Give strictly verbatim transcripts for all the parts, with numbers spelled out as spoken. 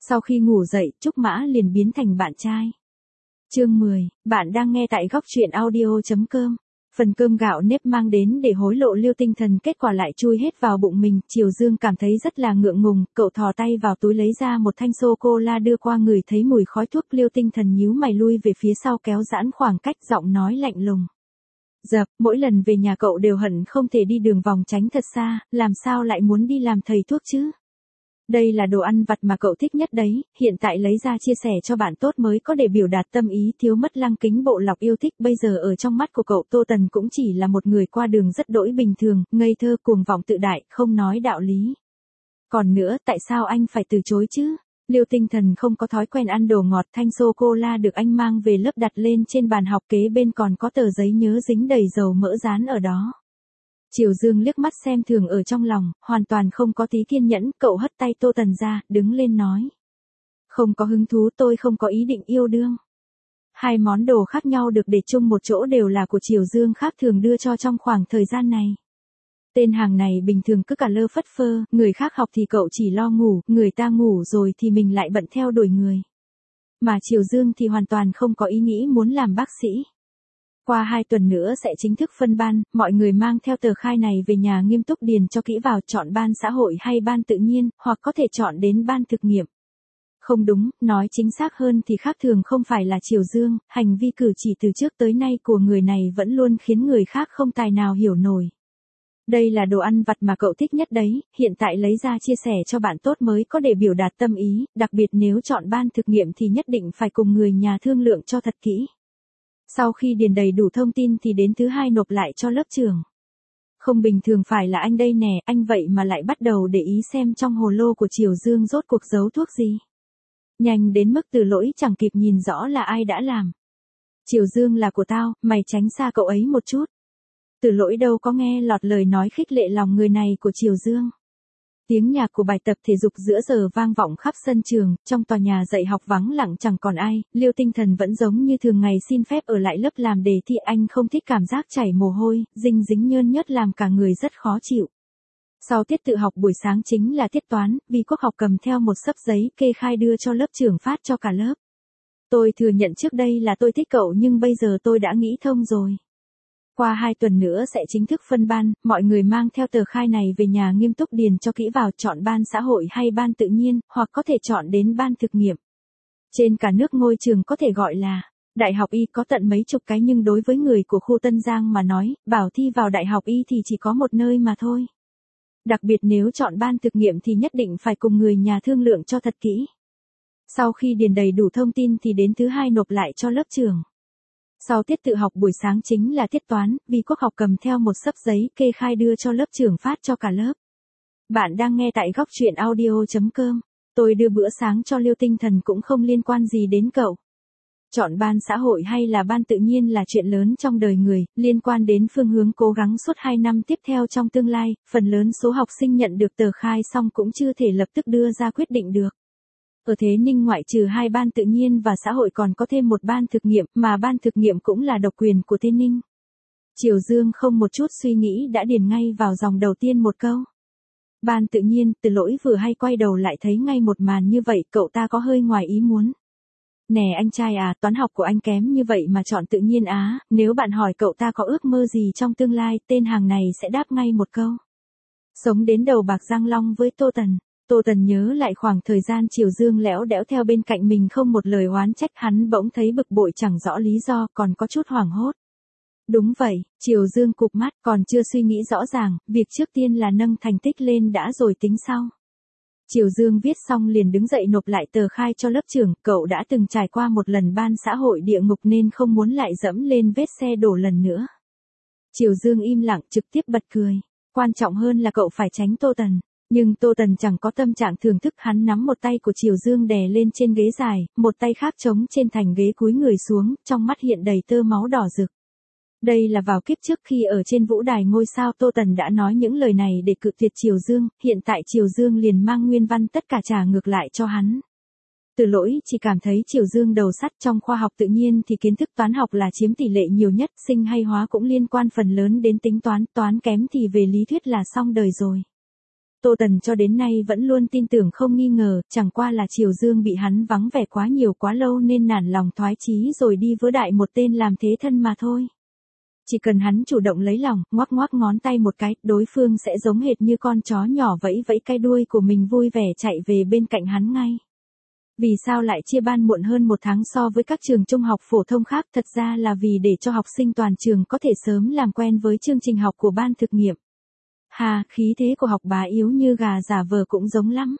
Sau khi ngủ dậy, Trúc Mã liền biến thành bạn trai. Chương mười, bạn đang nghe tại góc truyện audio chấm com. Phần cơm gạo nếp mang đến để hối lộ Liêu Tinh Thần kết quả lại chui hết vào bụng mình, Triều Dương cảm thấy rất là ngượng ngùng, cậu thò tay vào túi lấy ra một thanh sô-cô-la đưa qua người, thấy mùi khói thuốc, Liêu Tinh Thần nhíu mày lui về phía sau kéo giãn khoảng cách, giọng nói lạnh lùng. Dập, mỗi lần về nhà cậu đều hận không thể đi đường vòng tránh thật xa, làm sao lại muốn đi làm thầy thuốc chứ? Đây là đồ ăn vặt mà cậu thích nhất đấy, hiện tại lấy ra chia sẻ cho bạn tốt mới có để biểu đạt tâm ý, thiếu mất lăng kính bộ lọc yêu thích. Bây giờ ở trong mắt của cậu, Tô Tần cũng chỉ là một người qua đường rất đỗi bình thường, ngây thơ, cuồng vọng tự đại, không nói đạo lý. Còn nữa, tại sao anh phải từ chối chứ? Liêu Tinh Thần không có thói quen ăn đồ ngọt, thanh sô-cô-la được anh mang về lớp đặt lên trên bàn học, kế bên còn có tờ giấy nhớ dính đầy dầu mỡ dán ở đó. Triều Dương liếc mắt xem thường ở trong lòng, hoàn toàn không có tí kiên nhẫn, cậu hất tay Tô Tần ra, đứng lên nói. Không có hứng thú, tôi không có ý định yêu đương. Hai món đồ khác nhau được để chung một chỗ đều là của Triều Dương khác thường đưa cho trong khoảng thời gian này. Tên hàng này bình thường cứ cả lơ phất phơ, người khác học thì cậu chỉ lo ngủ, người ta ngủ rồi thì mình lại bận theo đuổi người. Mà Triều Dương thì hoàn toàn không có ý nghĩ muốn làm bác sĩ. Qua hai tuần nữa sẽ chính thức phân ban, mọi người mang theo tờ khai này về nhà nghiêm túc điền cho kỹ vào, chọn ban xã hội hay ban tự nhiên, hoặc có thể chọn đến ban thực nghiệm. Không đúng, nói chính xác hơn thì khác thường không phải là Triều Dương, hành vi cử chỉ từ trước tới nay của người này vẫn luôn khiến người khác không tài nào hiểu nổi. Đây là đồ ăn vặt mà cậu thích nhất đấy, hiện tại lấy ra chia sẻ cho bạn tốt mới có để biểu đạt tâm ý, đặc biệt nếu chọn ban thực nghiệm thì nhất định phải cùng người nhà thương lượng cho thật kỹ. Sau khi điền đầy đủ thông tin thì đến thứ hai nộp lại cho lớp trưởng. Không bình thường phải là anh đây nè, anh vậy mà lại bắt đầu để ý xem trong hồ lô của Triều Dương rốt cuộc giấu thuốc gì. Nhanh đến mức Từ Lỗi chẳng kịp nhìn rõ là ai đã làm. Triều Dương là của tao, mày tránh xa cậu ấy một chút. Từ Lỗi đâu có nghe lọt lời nói khích lệ lòng người này của Triều Dương. Tiếng nhạc của bài tập thể dục giữa giờ vang vọng khắp sân trường, trong tòa nhà dạy học vắng lặng chẳng còn ai, Liêu Tinh Thần vẫn giống như thường ngày xin phép ở lại lớp làm đề thi, anh không thích cảm giác chảy mồ hôi, dinh dính nhơn nhớt làm cả người rất khó chịu. Sau tiết tự học buổi sáng chính là tiết toán, Vi Quốc học cầm theo một xấp giấy kê khai đưa cho lớp trưởng phát cho cả lớp. Tôi thừa nhận trước đây là tôi thích cậu nhưng bây giờ tôi đã nghĩ thông rồi. Qua hai tuần nữa sẽ chính thức phân ban, mọi người mang theo tờ khai này về nhà nghiêm túc điền cho kỹ vào, chọn ban xã hội hay ban tự nhiên, hoặc có thể chọn đến ban thực nghiệm. Trên cả nước ngôi trường có thể gọi là Đại học Y có tận mấy chục cái, nhưng đối với người của khu Tân Giang mà nói, bảo thi vào Đại học Y thì chỉ có một nơi mà thôi. Đặc biệt nếu chọn ban thực nghiệm thì nhất định phải cùng người nhà thương lượng cho thật kỹ. Sau khi điền đầy đủ thông tin thì đến thứ hai nộp lại cho lớp trưởng. Sau tiết tự học buổi sáng chính là tiết toán, Vi Quốc học cầm theo một xấp giấy kê khai đưa cho lớp trưởng phát cho cả lớp. Bạn đang nghe tại góc truyện audio chấm com. Tôi đưa bữa sáng cho Liêu Tinh Thần cũng không liên quan gì đến cậu. Chọn ban xã hội hay là ban tự nhiên là chuyện lớn trong đời người, liên quan đến phương hướng cố gắng suốt hai năm tiếp theo trong tương lai, phần lớn số học sinh nhận được tờ khai xong cũng chưa thể lập tức đưa ra quyết định được. Ở Thế Ninh ngoại trừ hai ban tự nhiên và xã hội còn có thêm một ban thực nghiệm, mà ban thực nghiệm cũng là độc quyền của Thế Ninh. Triều Dương không một chút suy nghĩ đã điền ngay vào dòng đầu tiên một câu. Ban tự nhiên, Từ Lỗi vừa hay quay đầu lại thấy ngay một màn như vậy, cậu ta có hơi ngoài ý muốn. Nè anh trai à, toán học của anh kém như vậy mà chọn tự nhiên á, nếu bạn hỏi cậu ta có ước mơ gì trong tương lai, tên hàng này sẽ đáp ngay một câu. Sống đến đầu bạc răng long với Tô Tần. Tô Tần nhớ lại khoảng thời gian Triều Dương lẽo đẽo theo bên cạnh mình không một lời oán trách, hắn bỗng thấy bực bội chẳng rõ lý do, còn có chút hoảng hốt. Đúng vậy, Triều Dương cụp mắt, còn chưa suy nghĩ rõ ràng, việc trước tiên là nâng thành tích lên đã rồi tính sau. Triều Dương viết xong liền đứng dậy nộp lại tờ khai cho lớp trưởng, cậu đã từng trải qua một lần ban xã hội địa ngục nên không muốn lại dẫm lên vết xe đổ lần nữa. Triều Dương im lặng, trực tiếp bật cười. Quan trọng hơn là cậu phải tránh Tô Tần. Nhưng Tô Tần chẳng có tâm trạng thưởng thức, hắn nắm một tay của Triều Dương đè lên trên ghế dài, một tay khác chống trên thành ghế cúi người xuống, trong mắt hiện đầy tơ máu đỏ rực. Đây là vào kiếp trước khi ở trên vũ đài ngôi sao Tô Tần đã nói những lời này để cự tuyệt Triều Dương, hiện tại Triều Dương liền mang nguyên văn tất cả trả ngược lại cho hắn. Từ Lỗi chỉ cảm thấy Triều Dương đầu sắt, trong khoa học tự nhiên thì kiến thức toán học là chiếm tỷ lệ nhiều nhất, sinh hay hóa cũng liên quan phần lớn đến tính toán, toán kém thì về lý thuyết là xong đời rồi. Tô Tần cho đến nay vẫn luôn tin tưởng không nghi ngờ, chẳng qua là Triều Dương bị hắn vắng vẻ quá nhiều quá lâu nên nản lòng thoái chí rồi đi vớ đại một tên làm thế thân mà thôi. Chỉ cần hắn chủ động lấy lòng, ngoắc ngoắc ngón tay một cái, đối phương sẽ giống hệt như con chó nhỏ vẫy vẫy cái đuôi của mình vui vẻ chạy về bên cạnh hắn ngay. Vì sao lại chia ban muộn hơn một tháng so với các trường trung học phổ thông khác? Thật ra là vì để cho học sinh toàn trường có thể sớm làm quen với chương trình học của ban thực nghiệm. Hà, khí thế của học bá yếu như gà giả vờ cũng giống lắm.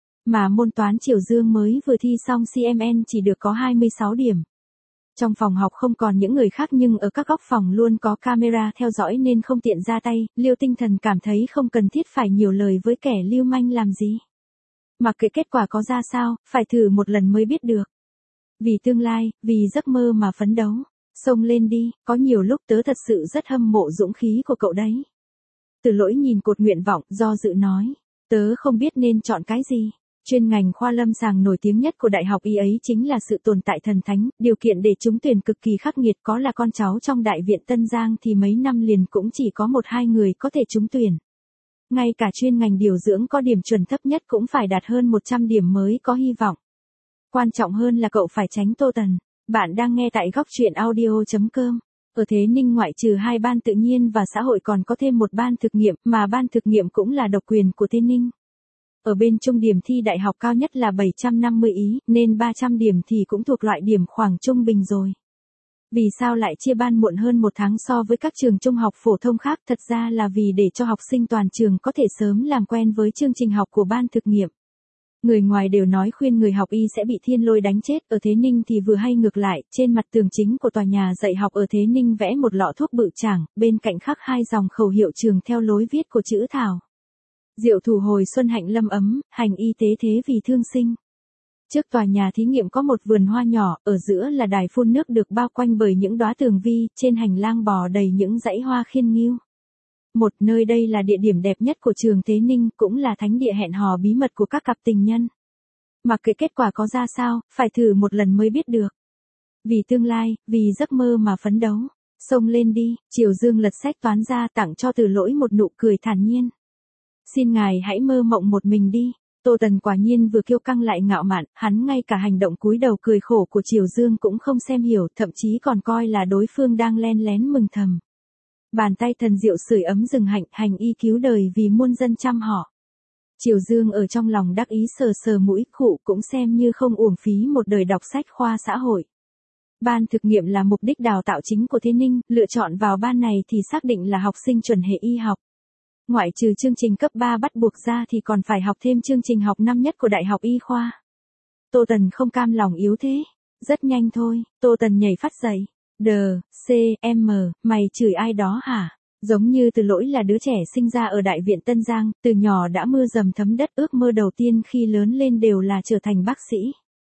Mà môn toán Triều Dương mới vừa thi xong xê em en chỉ được có hai mươi sáu điểm. Trong phòng học không còn những người khác nhưng ở các góc phòng luôn có camera theo dõi nên không tiện ra tay, Liêu Tinh Thần cảm thấy không cần thiết phải nhiều lời với kẻ lưu manh làm gì. Mặc kệ kết quả có ra sao, phải thử một lần mới biết được. Vì tương lai, vì giấc mơ mà phấn đấu. Xông lên đi, có nhiều lúc tớ thật sự rất hâm mộ dũng khí của cậu đấy. Từ Lỗi nhìn cột nguyện vọng, do dự nói. Tớ không biết nên chọn cái gì. Chuyên ngành khoa lâm sàng nổi tiếng nhất của đại học y ấy chính là sự tồn tại thần thánh, điều kiện để trúng tuyển cực kỳ khắc nghiệt, có là con cháu trong đại viện Tân Giang thì mấy năm liền cũng chỉ có một hai người có thể trúng tuyển. Ngay cả chuyên ngành điều dưỡng có điểm chuẩn thấp nhất cũng phải đạt hơn một trăm điểm mới có hy vọng. Quan trọng hơn là cậu phải tránh Tô Tần. Bạn đang nghe tại góc truyện audio chấm com. Ở Thế Ninh ngoại trừ hai ban tự nhiên và xã hội còn có thêm một ban thực nghiệm, mà ban thực nghiệm cũng là độc quyền của Thế Ninh. Ở bên trung điểm thi đại học cao nhất là bảy trăm năm mươi ý, nên ba trăm điểm thì cũng thuộc loại điểm khoảng trung bình rồi. Vì sao lại chia ban muộn hơn một tháng so với các trường trung học phổ thông khác? Thật ra là vì để cho học sinh toàn trường có thể sớm làm quen với chương trình học của ban thực nghiệm. Người ngoài đều nói khuyên người học y sẽ bị thiên lôi đánh chết, ở Thế Ninh thì vừa hay ngược lại, trên mặt tường chính của tòa nhà dạy học ở Thế Ninh vẽ một lọ thuốc bự chảng, bên cạnh khắc hai dòng khẩu hiệu trường theo lối viết của chữ Thảo. Diệu thủ hồi xuân hạnh lâm ấm, hành y tế thế vì thương sinh. Trước tòa nhà thí nghiệm có một vườn hoa nhỏ, ở giữa là đài phun nước được bao quanh bởi những đóa tường vi, trên hành lang bò đầy những dãy hoa khiên nghiêu. Một nơi đây là địa điểm đẹp nhất của trường Thế Ninh, cũng là thánh địa hẹn hò bí mật của các cặp tình nhân. Mặc kệ kết quả có ra sao, phải thử một lần mới biết được. Vì tương lai, vì giấc mơ mà phấn đấu. Xông lên đi, Triều Dương lật sách toán ra tặng cho Từ Lỗi một nụ cười thản nhiên. Xin ngài hãy mơ mộng một mình đi. Tô Tần quả nhiên vừa kiêu căng lại ngạo mạn, hắn ngay cả hành động cúi đầu cười khổ của Triều Dương cũng không xem hiểu, thậm chí còn coi là đối phương đang len lén mừng thầm. Bàn tay thần diệu sưởi ấm rừng hạnh, hành y cứu đời vì muôn dân chăm họ. Triều Dương ở trong lòng đắc ý sờ sờ mũi, khụ cũng xem như không uổng phí một đời đọc sách khoa xã hội. Ban thực nghiệm là mục đích đào tạo chính của Thế Ninh, lựa chọn vào ban này thì xác định là học sinh chuẩn hệ y học. Ngoại trừ chương trình cấp ba bắt buộc ra thì còn phải học thêm chương trình học năm nhất của Đại học Y khoa. Tô Tần không cam lòng yếu thế. Rất nhanh thôi, Tô Tần nhảy phát dậy. Đờ, C, M, mày chửi ai đó hả? Giống như Từ Lỗi là đứa trẻ sinh ra ở Đại viện Tân Giang, từ nhỏ đã mưa dầm thấm đất, ước mơ đầu tiên khi lớn lên đều là trở thành bác sĩ.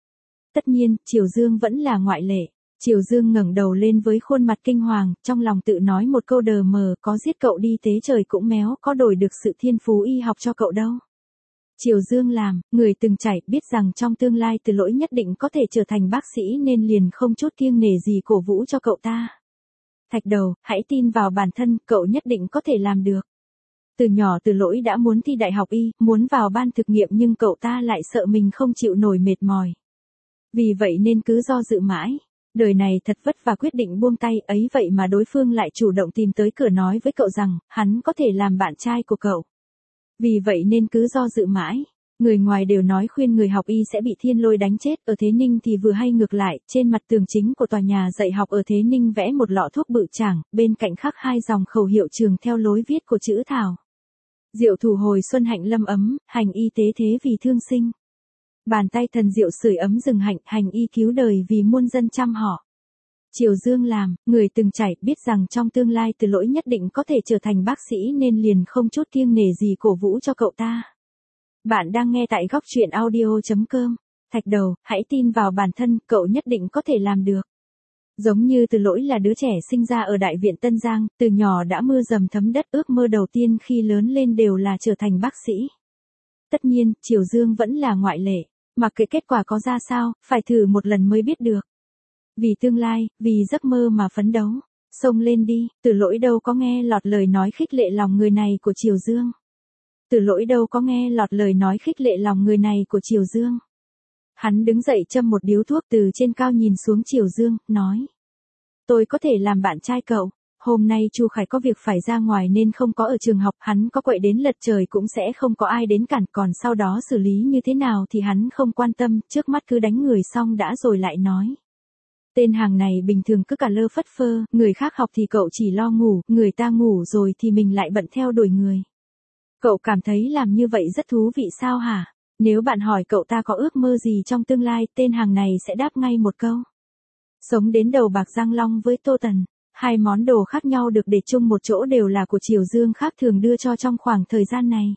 Tất nhiên, Triều Dương vẫn là ngoại lệ. Triều Dương ngẩng đầu lên với khuôn mặt kinh hoàng, trong lòng tự nói một câu đờ mờ, có giết cậu đi tế trời cũng méo, có đổi được sự thiên phú y học cho cậu đâu. Triều Dương làm, người từng trải, biết rằng trong tương lai Từ Lỗi nhất định có thể trở thành bác sĩ nên liền không chút kiêng nể gì cổ vũ cho cậu ta. Thạch đầu, hãy tin vào bản thân, cậu nhất định có thể làm được. Từ nhỏ Từ Lỗi đã muốn thi đại học y, muốn vào ban thực nghiệm nhưng cậu ta lại sợ mình không chịu nổi mệt mỏi. Vì vậy nên cứ do dự mãi. Đời này thật vất vả quyết định buông tay, ấy vậy mà đối phương lại chủ động tìm tới cửa nói với cậu rằng, hắn có thể làm bạn trai của cậu. Vì vậy nên cứ do dự mãi. Người ngoài đều nói khuyên người học y sẽ bị thiên lôi đánh chết, ở Thế Ninh thì vừa hay ngược lại, trên mặt tường chính của tòa nhà dạy học ở Thế Ninh vẽ một lọ thuốc bự chảng, bên cạnh khắc hai dòng khẩu hiệu trường theo lối viết của chữ Thảo. Diệu thủ hồi xuân hạnh lâm ấm, hành y tế thế vì thương sinh. Bàn tay thần diệu sưởi ấm rừng hạnh, hành y cứu đời vì muôn dân chăm họ. Triều Dương làm, người từng trải, biết rằng trong tương lai Từ Lỗi nhất định có thể trở thành bác sĩ nên liền không chút kiêng nể gì cổ vũ cho cậu ta. Bạn đang nghe tại góc truyện audio chấm com. Thạch đầu, hãy tin vào bản thân, cậu nhất định có thể làm được. Giống như Từ Lỗi là đứa trẻ sinh ra ở Đại viện Tân Giang, từ nhỏ đã mưa dầm thấm đất, ước mơ đầu tiên khi lớn lên đều là trở thành bác sĩ. Tất nhiên, Triều Dương vẫn là ngoại lệ. Mặc kệ kết quả có ra sao, phải thử một lần mới biết được. Vì tương lai, vì giấc mơ mà phấn đấu. Xông lên đi, Từ Lỗi đâu có nghe lọt lời nói khích lệ lòng người này của Triều Dương. Từ Lỗi đâu có nghe lọt lời nói khích lệ lòng người này của Triều Dương. Hắn đứng dậy châm một điếu thuốc từ trên cao nhìn xuống Triều Dương, nói. Tôi có thể làm bạn trai cậu. Hôm nay Chu Khải có việc phải ra ngoài nên không có ở trường học, hắn có quậy đến lật trời cũng sẽ không có ai đến cản, còn sau đó xử lý như thế nào thì hắn không quan tâm, trước mắt cứ đánh người xong đã rồi lại nói. Tên hàng này bình thường cứ cả lơ phất phơ, người khác học thì cậu chỉ lo ngủ, người ta ngủ rồi thì mình lại bận theo đuổi người. Cậu cảm thấy làm như vậy rất thú vị sao hả? Nếu bạn hỏi cậu ta có ước mơ gì trong tương lai, tên hàng này sẽ đáp ngay một câu. Sống đến đầu bạc răng long với Tô Tần. Hai món đồ khác nhau được để chung một chỗ đều là của Triều Dương khác thường đưa cho trong khoảng thời gian này.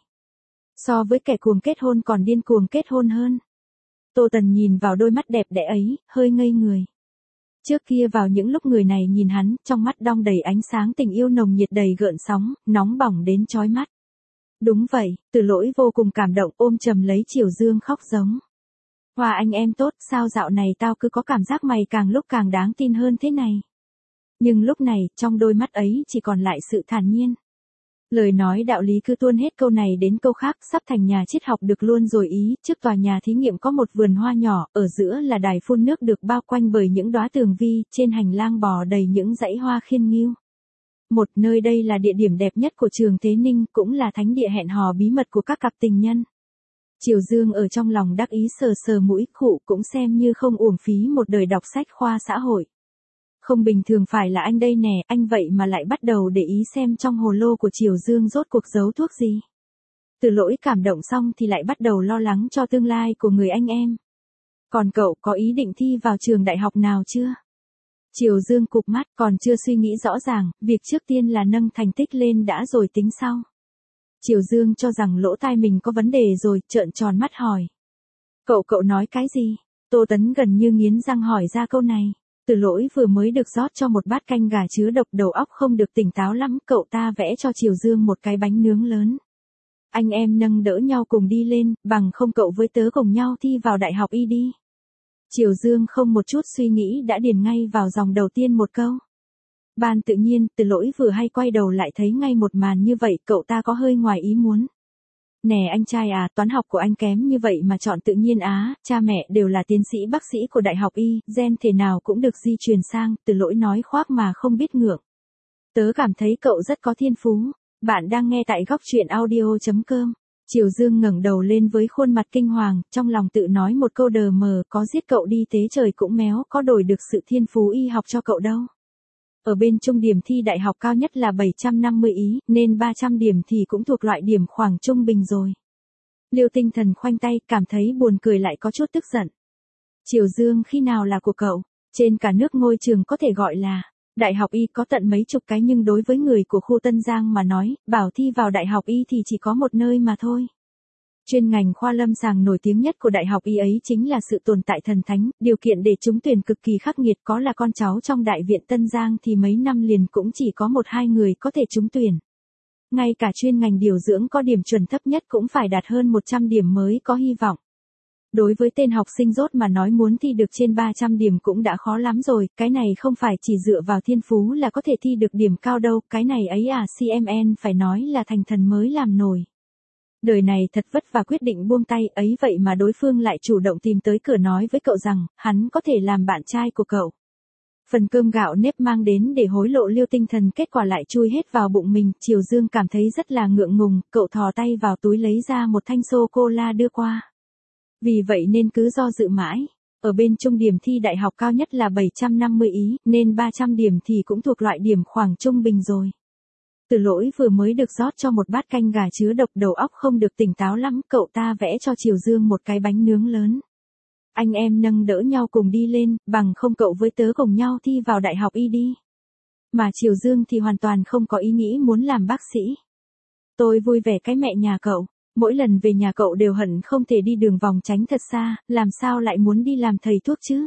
So với kẻ cuồng kết hôn còn điên cuồng kết hôn hơn. Tô Tần nhìn vào đôi mắt đẹp đẽ ấy, hơi ngây người. Trước kia vào những lúc người này nhìn hắn, trong mắt đong đầy ánh sáng tình yêu nồng nhiệt đầy gợn sóng, nóng bỏng đến chói mắt. Đúng vậy, Từ Lỗi vô cùng cảm động ôm chầm lấy Triều Dương khóc giống. Hoa anh em tốt, sao dạo này tao cứ có cảm giác mày càng lúc càng đáng tin hơn thế này. Nhưng lúc này, trong đôi mắt ấy chỉ còn lại sự thản nhiên. Lời nói đạo lý cứ tuôn hết câu này đến câu khác, sắp thành nhà triết học được luôn rồi ý, trước tòa nhà thí nghiệm có một vườn hoa nhỏ, ở giữa là đài phun nước được bao quanh bởi những đóa tường vi, trên hành lang bò đầy những dãy hoa khiên nghiêu. Một nơi đây là địa điểm đẹp nhất của trường Thế Ninh, cũng là thánh địa hẹn hò bí mật của các cặp tình nhân. Triều Dương ở trong lòng đắc ý sờ sờ mũi, khụ cũng xem như không uổng phí một đời đọc sách khoa xã hội. Không bình thường phải là anh đây nè, anh vậy mà lại bắt đầu để ý xem trong hồ lô của Triều Dương rốt cuộc giấu thuốc gì. Từ Lỗi cảm động xong thì lại bắt đầu lo lắng cho tương lai của người anh em. Còn cậu có ý định thi vào trường đại học nào chưa? Triều Dương cụp mắt, còn chưa suy nghĩ rõ ràng, việc trước tiên là nâng thành tích lên đã rồi tính sau. Triều Dương cho rằng lỗ tai mình có vấn đề rồi, trợn tròn mắt hỏi. Cậu cậu nói cái gì? Tô Tấn gần như nghiến răng hỏi ra câu này. Từ Lỗi vừa mới được rót cho một bát canh gà chứa độc, đầu óc không được tỉnh táo lắm, cậu ta vẽ cho Triều Dương một cái bánh nướng lớn. Anh em nâng đỡ nhau cùng đi lên, bằng không cậu với tớ cùng nhau thi vào đại học y đi. Triều Dương không một chút suy nghĩ đã điền ngay vào dòng đầu tiên một câu. Ban tự nhiên, Từ Lỗi vừa hay quay đầu lại thấy ngay một màn như vậy, cậu ta có hơi ngoài ý muốn. Nè anh trai à, toán học của anh kém như vậy mà chọn tự nhiên á, cha mẹ đều là tiến sĩ bác sĩ của đại học y, gen thể nào cũng được di truyền sang, Từ Lỗi nói khoác mà không biết ngượng. Tớ cảm thấy cậu rất có thiên phú. Bạn đang nghe tại góc truyện audio chấm com. Triều Dương ngẩng đầu lên với khuôn mặt kinh hoàng, trong lòng tự nói một câu đờ mờ, có giết cậu đi tế trời cũng méo, có đổi được sự thiên phú y học cho cậu đâu. Ở bên trung điểm thi đại học cao nhất là bảy trăm năm mươi ý, nên ba trăm điểm thì cũng thuộc loại điểm khoảng trung bình rồi. Liêu Tinh Thần khoanh tay, cảm thấy buồn cười lại có chút tức giận. Triều Dương khi nào là của cậu? Trên cả nước ngôi trường có thể gọi là đại học y có tận mấy chục cái, nhưng đối với người của khu Tân Giang mà nói, bảo thi vào đại học y thì chỉ có một nơi mà thôi. Chuyên ngành khoa lâm sàng nổi tiếng nhất của đại học y ấy chính là sự tồn tại thần thánh, điều kiện để trúng tuyển cực kỳ khắc nghiệt, có là con cháu trong đại viện Tân Giang thì mấy năm liền cũng chỉ có một hai người có thể trúng tuyển. Ngay cả chuyên ngành điều dưỡng có điểm chuẩn thấp nhất cũng phải đạt hơn một trăm điểm mới có hy vọng. Đối với tên học sinh dốt mà nói muốn thi được trên ba trăm điểm cũng đã khó lắm rồi, cái này không phải chỉ dựa vào thiên phú là có thể thi được điểm cao đâu, cái này ấy à, xê em en phải nói là thành thần mới làm nổi. Đời này thật vất vả quyết định buông tay, ấy vậy mà đối phương lại chủ động tìm tới cửa nói với cậu rằng, hắn có thể làm bạn trai của cậu. Phần cơm gạo nếp mang đến để hối lộ Liêu Tinh Thần, kết quả lại chui hết vào bụng mình, Triều Dương cảm thấy rất là ngượng ngùng, cậu thò tay vào túi lấy ra một thanh sô-cô-la đưa qua. Vì vậy nên cứ do dự mãi. Ở bên trung điểm thi đại học cao nhất là bảy trăm năm mươi ý, nên ba trăm điểm thì cũng thuộc loại điểm khoảng trung bình rồi. Từ Lỗi vừa mới được rót cho một bát canh gà chứa độc, đầu óc không được tỉnh táo lắm, cậu ta vẽ cho Triều Dương một cái bánh nướng lớn. Anh em nâng đỡ nhau cùng đi lên, bằng không cậu với tớ cùng nhau thi vào đại học y đi. Mà Triều Dương thì hoàn toàn không có ý nghĩ muốn làm bác sĩ. Tôi vui vẻ cái mẹ nhà cậu, mỗi lần về nhà cậu đều hận không thể đi đường vòng tránh thật xa, làm sao lại muốn đi làm thầy thuốc chứ?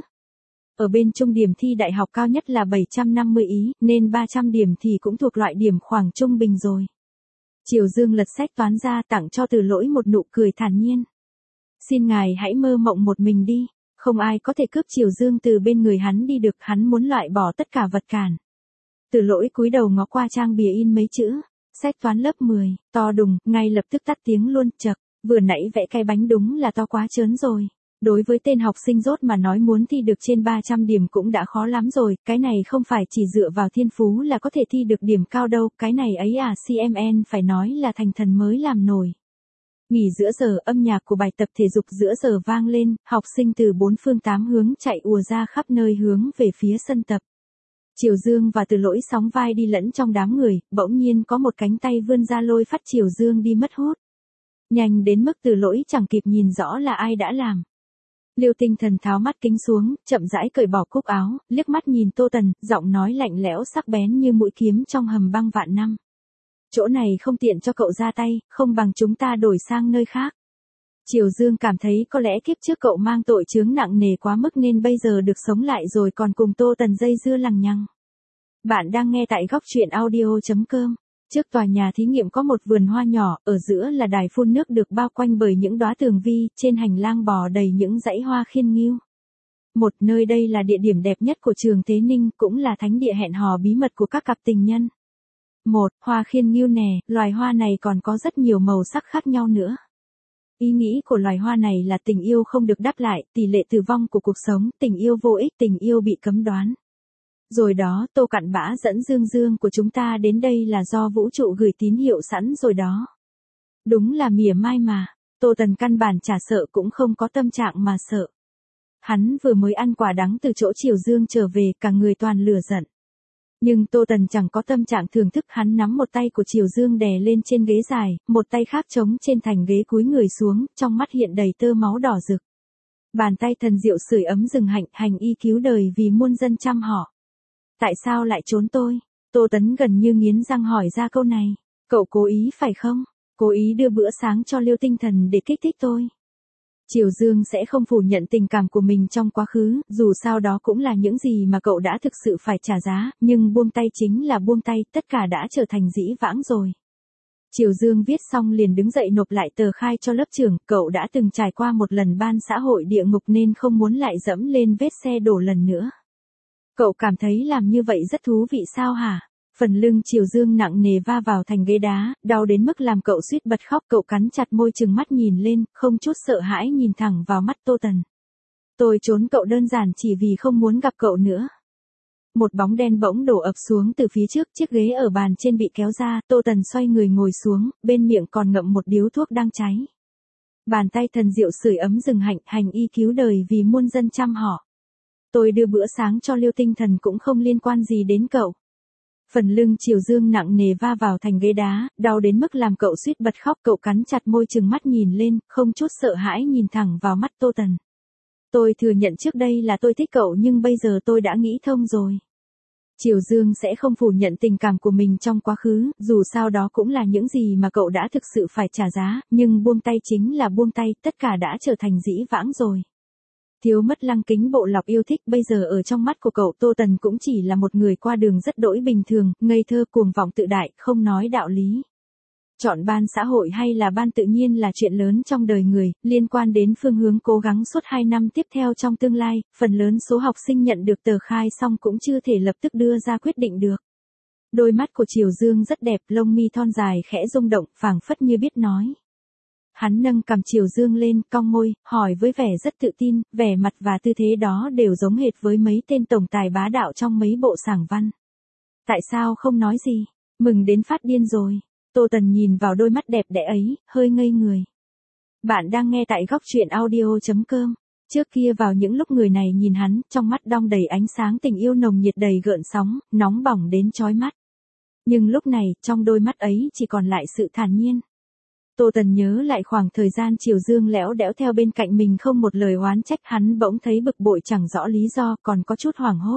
Ở bên trung điểm thi đại học cao nhất là bảy trăm năm mươi ý, nên ba trăm điểm thì cũng thuộc loại điểm khoảng trung bình rồi. Triều Dương lật sách toán ra, tặng cho Từ Lỗi một nụ cười thản nhiên. Xin ngài hãy mơ mộng một mình đi, không ai có thể cướp Triều Dương từ bên người hắn đi được, hắn muốn loại bỏ tất cả vật cản. Từ Lỗi cúi đầu ngó qua trang bìa in mấy chữ, Sách toán lớp mười, to đùng, ngay lập tức tắt tiếng luôn, chậc, vừa nãy vẽ cái bánh đúng là to quá trớn rồi. Đối với tên học sinh dốt mà nói muốn thi được trên ba trăm điểm cũng đã khó lắm rồi, cái này không phải chỉ dựa vào thiên phú là có thể thi được điểm cao đâu, cái này ấy à xê em en phải nói là thành thần mới làm nổi. Nghỉ giữa giờ âm nhạc của bài tập thể dục giữa giờ vang lên, học sinh từ bốn phương tám hướng chạy ùa ra khắp nơi hướng về phía sân tập. Triều Dương và Từ Lỗi sóng vai đi lẫn trong đám người, bỗng nhiên có một cánh tay vươn ra lôi phát Triều Dương đi mất hút. Nhanh đến mức Từ Lỗi chẳng kịp nhìn rõ là ai đã làm. Liêu Tinh Thần tháo mắt kính xuống, chậm rãi cởi bỏ cúc áo, liếc mắt nhìn Tô Tần, giọng nói lạnh lẽo sắc bén như mũi kiếm trong hầm băng vạn năm. Chỗ này không tiện cho cậu ra tay, không bằng chúng ta đổi sang nơi khác. Triều Dương cảm thấy có lẽ kiếp trước cậu mang tội chướng nặng nề quá mức nên bây giờ được sống lại rồi còn cùng Tô Tần dây dưa lằng nhằng. Bạn đang nghe tại góc truyện audio chấm com. Trước tòa nhà thí nghiệm có một vườn hoa nhỏ, ở giữa là đài phun nước được bao quanh bởi những đóa tường vi, trên hành lang bò đầy những dãy hoa khiên nghiêu. Một nơi đây là địa điểm đẹp nhất của trường Tế Ninh, cũng là thánh địa hẹn hò bí mật của các cặp tình nhân. Một, hoa khiên nghiêu nè, loài hoa này còn có rất nhiều màu sắc khác nhau nữa. Ý nghĩ của loài hoa này là tình yêu không được đáp lại, tỷ lệ tử vong của cuộc sống, tình yêu vô ích, tình yêu bị cấm đoán. Rồi đó, Tô Cặn Bã dẫn Dương Dương của chúng ta đến đây là do vũ trụ gửi tín hiệu sẵn rồi đó. Đúng là mỉa mai mà, Tô Tần căn bản chả sợ cũng không có tâm trạng mà sợ. Hắn vừa mới ăn quả đắng từ chỗ Triều Dương trở về, cả người toàn lửa giận. Nhưng Tô Tần chẳng có tâm trạng thưởng thức, hắn nắm một tay của Triều Dương đè lên trên ghế dài, một tay khác chống trên thành ghế cúi người xuống, trong mắt hiện đầy tơ máu đỏ rực. Bàn tay thần diệu sưởi ấm rừng hạnh, hành y cứu đời vì muôn dân chăm họ. Tại sao lại trốn tôi? Tô Tấn gần như nghiến răng hỏi ra câu này. Cậu cố ý phải không? Cố ý đưa bữa sáng cho Liêu Tinh Thần để kích thích tôi. Triều Dương sẽ không phủ nhận tình cảm của mình trong quá khứ, dù sao đó cũng là những gì mà cậu đã thực sự phải trả giá, nhưng buông tay chính là buông tay, tất cả đã trở thành dĩ vãng rồi. Triều Dương viết xong liền đứng dậy nộp lại tờ khai cho lớp trưởng, cậu đã từng trải qua một lần ban xã hội địa ngục nên không muốn lại dẫm lên vết xe đổ lần nữa. Cậu cảm thấy làm như vậy rất thú vị sao hả? Phần lưng Triều Dương nặng nề va vào thành ghế đá, đau đến mức làm cậu suýt bật khóc, cậu cắn chặt môi trừng mắt nhìn lên, không chút sợ hãi nhìn thẳng vào mắt Tô Tần. Tôi trốn cậu đơn giản chỉ vì không muốn gặp cậu nữa. Một bóng đen bỗng đổ ập xuống từ phía trước, chiếc ghế ở bàn trên bị kéo ra, Tô Tần xoay người ngồi xuống, bên miệng còn ngậm một điếu thuốc đang cháy. Bàn tay thần diệu sưởi ấm rừng hạnh, hành y cứu đời vì muôn dân chăm họ. Tôi đưa bữa sáng cho Liêu Tinh Thần cũng không liên quan gì đến cậu. Phần lưng Triều Dương nặng nề va vào thành ghế đá, đau đến mức làm cậu suýt bật khóc, cậu cắn chặt môi trừng mắt nhìn lên, không chút sợ hãi nhìn thẳng vào mắt Tô Tần. Tôi thừa nhận trước đây là tôi thích cậu nhưng bây giờ tôi đã nghĩ thông rồi. Triều Dương sẽ không phủ nhận tình cảm của mình trong quá khứ, dù sao đó cũng là những gì mà cậu đã thực sự phải trả giá, nhưng buông tay chính là buông tay, tất cả đã trở thành dĩ vãng rồi. Thiếu mất lăng kính bộ lọc yêu thích, bây giờ ở trong mắt của cậu Tô Tần cũng chỉ là một người qua đường rất đỗi bình thường, ngây thơ cuồng vọng tự đại, không nói đạo lý. Chọn ban xã hội hay là ban tự nhiên là chuyện lớn trong đời người, liên quan đến phương hướng cố gắng suốt hai năm tiếp theo trong tương lai, phần lớn số học sinh nhận được tờ khai xong cũng chưa thể lập tức đưa ra quyết định được. Đôi mắt của Triều Dương rất đẹp, lông mi thon dài khẽ rung động, phảng phất như biết nói. Hắn nâng cằm Triều Dương lên, cong môi, hỏi với vẻ rất tự tin, vẻ mặt và tư thế đó đều giống hệt với mấy tên tổng tài bá đạo trong mấy bộ sảng văn. Tại sao không nói gì? Mừng đến phát điên rồi. Tô Tần nhìn vào đôi mắt đẹp đẽ ấy, hơi ngây người. Bạn đang nghe tại góc truyện audio chấm com. Trước kia vào những lúc người này nhìn hắn, trong mắt đong đầy ánh sáng tình yêu nồng nhiệt đầy gợn sóng, nóng bỏng đến chói mắt. Nhưng lúc này, trong đôi mắt ấy chỉ còn lại sự thản nhiên. Tô Tần nhớ lại khoảng thời gian Triều Dương lẽo đẽo theo bên cạnh mình không một lời oán trách, hắn bỗng thấy bực bội chẳng rõ lý do, còn có chút hoảng hốt.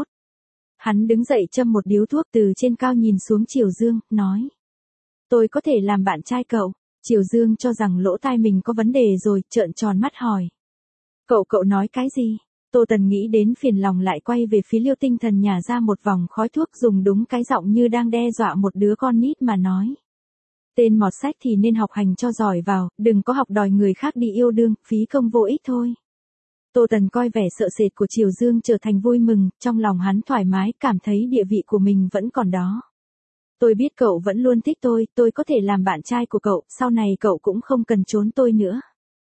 Hắn đứng dậy châm một điếu thuốc từ trên cao nhìn xuống Triều Dương, nói. Tôi có thể làm bạn trai cậu. Triều Dương cho rằng lỗ tai mình có vấn đề rồi, trợn tròn mắt hỏi. Cậu cậu nói cái gì? Tô Tần nghĩ đến phiền lòng lại quay về phía Liêu Tinh Thần nhả ra một vòng khói thuốc, dùng đúng cái giọng như đang đe dọa một đứa con nít mà nói. Tên mọt sách thì nên học hành cho giỏi vào, đừng có học đòi người khác đi yêu đương, phí công vô ích thôi. Tô Tần coi vẻ sợ sệt của Triều Dương trở thành vui mừng, trong lòng hắn thoải mái, cảm thấy địa vị của mình vẫn còn đó. Tôi biết cậu vẫn luôn thích tôi, tôi có thể làm bạn trai của cậu, sau này cậu cũng không cần trốn tôi nữa.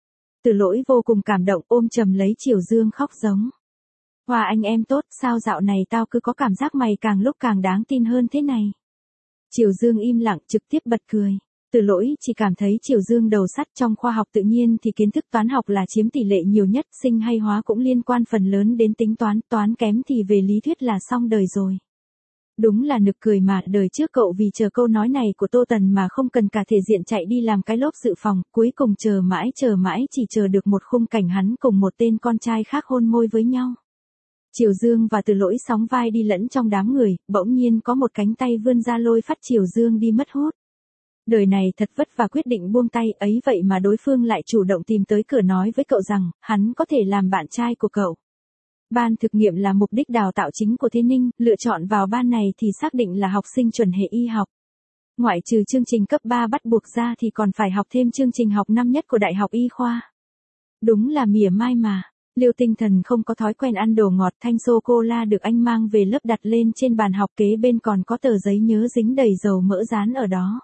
Từ Lỗi vô cùng cảm động ôm chầm lấy Triều Dương khóc giống. Hoa anh em tốt, sao dạo này tao cứ có cảm giác mày càng lúc càng đáng tin hơn thế này. Triều Dương im lặng trực tiếp bật cười. Từ Lỗi chỉ cảm thấy Triều Dương đầu sắt, trong khoa học tự nhiên thì kiến thức toán học là chiếm tỷ lệ nhiều nhất, sinh hay hóa cũng liên quan phần lớn đến tính toán, toán kém thì về lý thuyết là xong đời rồi. Đúng là nực cười mà, đời trước cậu vì chờ câu nói này của Tô Tần mà không cần cả thể diện chạy đi làm cái lốp dự phòng, cuối cùng chờ mãi chờ mãi chỉ chờ được một khung cảnh hắn cùng một tên con trai khác hôn môi với nhau. Triều Dương và Từ Lỗi sóng vai đi lẫn trong đám người, bỗng nhiên có một cánh tay vươn ra lôi phát Triều Dương đi mất hút. Đời này thật vất vả quyết định buông tay, ấy vậy mà đối phương lại chủ động tìm tới cửa nói với cậu rằng, hắn có thể làm bạn trai của cậu. Ban thực nghiệm là mục đích đào tạo chính của Thế Ninh, lựa chọn vào ban này thì xác định là học sinh chuẩn hệ y học. Ngoại trừ chương trình cấp ba bắt buộc ra thì còn phải học thêm chương trình học năm nhất của Đại học Y khoa. Đúng là mỉa mai mà. Liêu Tinh Thần không có thói quen ăn đồ ngọt, thanh sô-cô-la được anh mang về lớp đặt lên trên bàn học, kế bên còn có tờ giấy nhớ dính đầy dầu mỡ dán ở đó.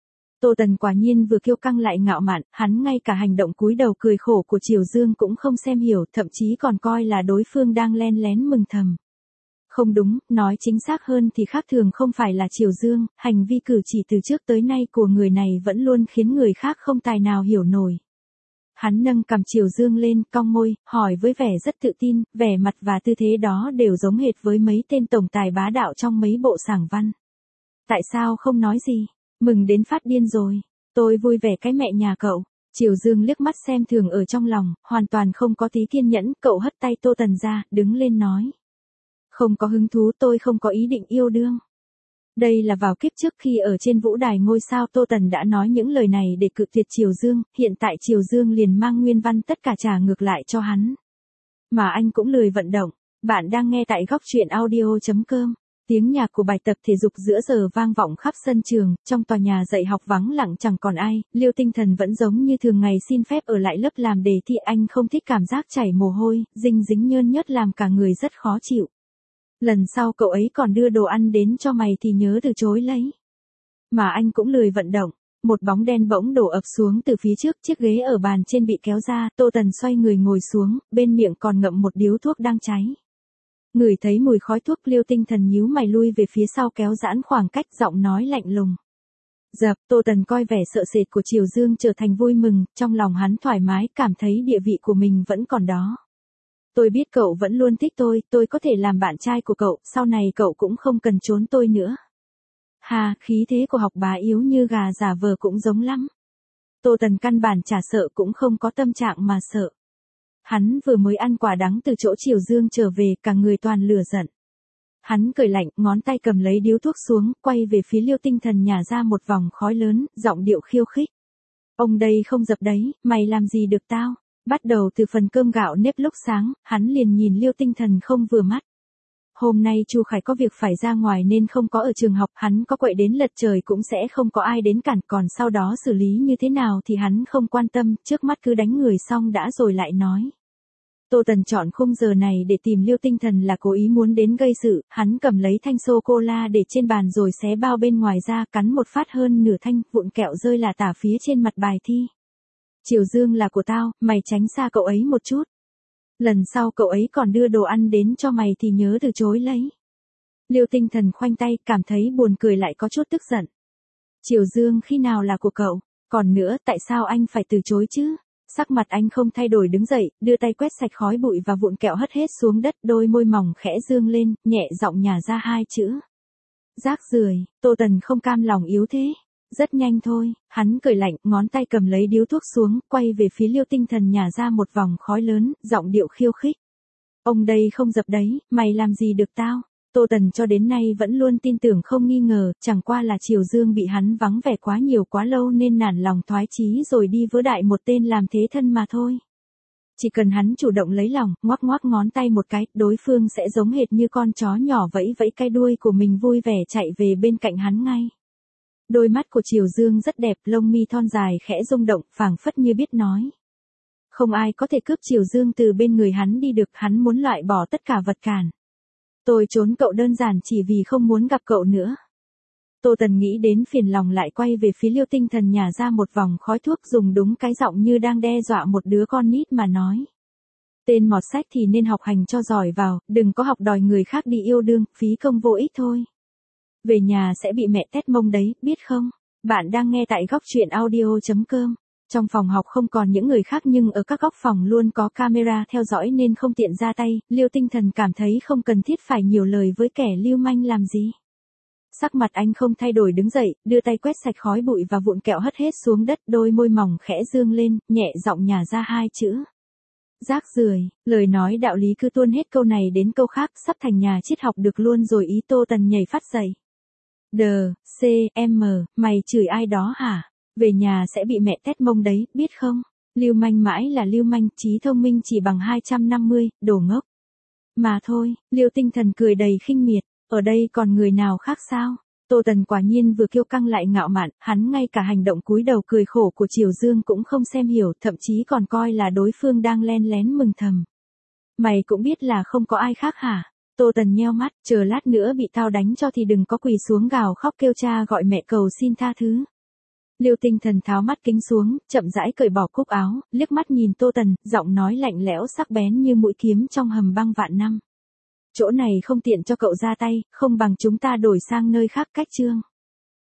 Tô Tần quả nhiên vừa kiêu căng lại ngạo mạn, hắn ngay cả hành động cúi đầu cười khổ của Triều Dương cũng không xem hiểu, thậm chí còn coi là đối phương đang len lén mừng thầm. Không đúng, nói chính xác hơn thì khác thường không phải là Triều Dương, hành vi cử chỉ từ trước tới nay của người này vẫn luôn khiến người khác không tài nào hiểu nổi. Hắn nâng cằm Triều Dương lên, cong môi, hỏi với vẻ rất tự tin, vẻ mặt và tư thế đó đều giống hệt với mấy tên tổng tài bá đạo trong mấy bộ sảng văn. Tại sao không nói gì? Mừng đến phát điên rồi. Tôi vui vẻ cái mẹ nhà cậu. Triều Dương liếc mắt xem thường ở trong lòng, hoàn toàn không có tí kiên nhẫn, cậu hất tay Tô Tần ra, đứng lên nói. Không có hứng thú, tôi không có ý định yêu đương. Đây là vào kiếp trước khi ở trên vũ đài ngôi sao Tô Tần đã nói những lời này để cự tuyệt Triều Dương, hiện tại Triều Dương liền mang nguyên văn tất cả trả ngược lại cho hắn. Mà anh cũng lười vận động. Bạn đang nghe tại góc truyện audio chấm com. Tiếng nhạc của bài tập thể dục giữa giờ vang vọng khắp sân trường, trong tòa nhà dạy học vắng lặng chẳng còn ai, Liêu Tinh Thần vẫn giống như thường ngày xin phép ở lại lớp làm đề thi, anh không thích cảm giác chảy mồ hôi, dinh dính nhơn nhớt làm cả người rất khó chịu. Lần sau cậu ấy còn đưa đồ ăn đến cho mày thì nhớ từ chối lấy. Mà anh cũng lười vận động, một bóng đen bỗng đổ ập xuống từ phía trước, chiếc ghế ở bàn trên bị kéo ra, Tô Tần xoay người ngồi xuống, bên miệng còn ngậm một điếu thuốc đang cháy. Ngửi thấy mùi khói thuốc, Liêu Tinh Thần nhíu mày lui về phía sau kéo giãn khoảng cách, giọng nói lạnh lùng. Dập, Tô Tần coi vẻ sợ sệt của Triều Dương trở thành vui mừng, trong lòng hắn thoải mái, cảm thấy địa vị của mình vẫn còn đó. Tôi biết cậu vẫn luôn thích tôi, tôi có thể làm bạn trai của cậu, sau này cậu cũng không cần trốn tôi nữa. Hà, khí thế của học bá yếu như gà giả vờ cũng giống lắm. Tô Tần căn bản chả sợ, cũng không có tâm trạng mà sợ. Hắn vừa mới ăn quả đắng từ chỗ Triều Dương trở về, cả người toàn lửa giận. Hắn cười lạnh, ngón tay cầm lấy điếu thuốc xuống, quay về phía Liêu Tinh Thần nhả ra một vòng khói lớn, giọng điệu khiêu khích. Ông đây không dập đấy, mày làm gì được tao? Bắt đầu từ phần cơm gạo nếp lúc sáng, hắn liền nhìn Liêu Tinh Thần không vừa mắt. Hôm nay Chu Khải có việc phải ra ngoài nên không có ở trường học, hắn có quậy đến lật trời cũng sẽ không có ai đến cản, còn sau đó xử lý như thế nào thì hắn không quan tâm, trước mắt cứ đánh người xong đã rồi lại nói. Tô Tần chọn khung giờ này để tìm Liêu Tinh Thần là cố ý muốn đến gây sự, hắn cầm lấy thanh sô-cô-la để trên bàn rồi xé bao bên ngoài ra, cắn một phát hơn nửa thanh, vụn kẹo rơi là tả phía trên mặt bài thi. Triều Dương là của tao, mày tránh xa cậu ấy một chút. Lần sau cậu ấy còn đưa đồ ăn đến cho mày thì nhớ từ chối lấy. Liêu Tinh Thần khoanh tay, cảm thấy buồn cười lại có chút tức giận. Triều Dương khi nào là của cậu? Còn nữa, tại sao anh phải từ chối chứ? Sắc mặt anh không thay đổi đứng dậy, đưa tay quét sạch khói bụi và vụn kẹo hất hết xuống đất, đôi môi mỏng khẽ dương lên, nhẹ giọng nhả ra hai chữ. Rác rưởi. Tô Tần không cam lòng yếu thế. Rất nhanh thôi, hắn cười lạnh, ngón tay cầm lấy điếu thuốc xuống, quay về phía Liêu Tinh Thần nhả ra một vòng khói lớn, giọng điệu khiêu khích. Ông đây không dập đấy, mày làm gì được tao? Tô Tần cho đến nay vẫn luôn tin tưởng không nghi ngờ, chẳng qua là Triều Dương bị hắn vắng vẻ quá nhiều quá lâu nên nản lòng thoái chí rồi đi vớ đại một tên làm thế thân mà thôi. Chỉ cần hắn chủ động lấy lòng, ngoắc ngoắc ngón tay một cái, đối phương sẽ giống hệt như con chó nhỏ vẫy vẫy cái đuôi của mình vui vẻ chạy về bên cạnh hắn ngay. Đôi mắt của Triều Dương rất đẹp, lông mi thon dài khẽ rung động, phảng phất như biết nói. Không ai có thể cướp Triều Dương từ bên người hắn đi được, hắn muốn loại bỏ tất cả vật cản. Tôi trốn cậu đơn giản chỉ vì không muốn gặp cậu nữa. Tô Tần nghĩ đến phiền lòng lại quay về phía Liêu Tinh Thần nhả ra một vòng khói thuốc, dùng đúng cái giọng như đang đe dọa một đứa con nít mà nói. Tên mọt sách thì nên học hành cho giỏi vào, đừng có học đòi người khác đi yêu đương, phí công vô ích thôi. Về nhà sẽ bị mẹ tét mông đấy, biết không? Bạn đang nghe tại góc truyện audio chấm com. Trong phòng học không còn những người khác nhưng ở các góc phòng luôn có camera theo dõi nên không tiện ra tay, Liêu Tinh Thần cảm thấy không cần thiết phải nhiều lời với kẻ lưu manh làm gì. Sắc mặt anh không thay đổi đứng dậy, đưa tay quét sạch khói bụi và vụn kẹo hất hết xuống đất, đôi môi mỏng khẽ dương lên, nhẹ giọng nhả ra hai chữ. Rác rưởi, lời nói đạo lý cứ tuôn hết câu này đến câu khác, sắp thành nhà triết học được luôn rồi. Ý Tô Tần nhảy phát dậy. Đờ, C, M, mày chửi ai đó hả? Về nhà sẽ bị mẹ tét mông đấy, biết không? Lưu manh mãi là lưu manh, trí thông minh chỉ bằng hai trăm năm mươi, đồ ngốc. Mà thôi, Liêu Tinh Thần cười đầy khinh miệt, ở đây còn người nào khác sao? Tô Tần quả nhiên vừa kiêu căng lại ngạo mạn, hắn ngay cả hành động cúi đầu cười khổ của Triều Dương cũng không xem hiểu, thậm chí còn coi là đối phương đang len lén mừng thầm. Mày cũng biết là không có ai khác hả? Tô Tần nheo mắt, chờ lát nữa bị tao đánh cho thì đừng có quỳ xuống gào khóc kêu cha gọi mẹ cầu xin tha thứ. Liêu Tinh Thần tháo mắt kính xuống, chậm rãi cởi bỏ cúc áo, liếc mắt nhìn Tô Tần, giọng nói lạnh lẽo sắc bén như mũi kiếm trong hầm băng vạn năm. Chỗ này không tiện cho cậu ra tay, không bằng chúng ta đổi sang nơi khác, cách chương.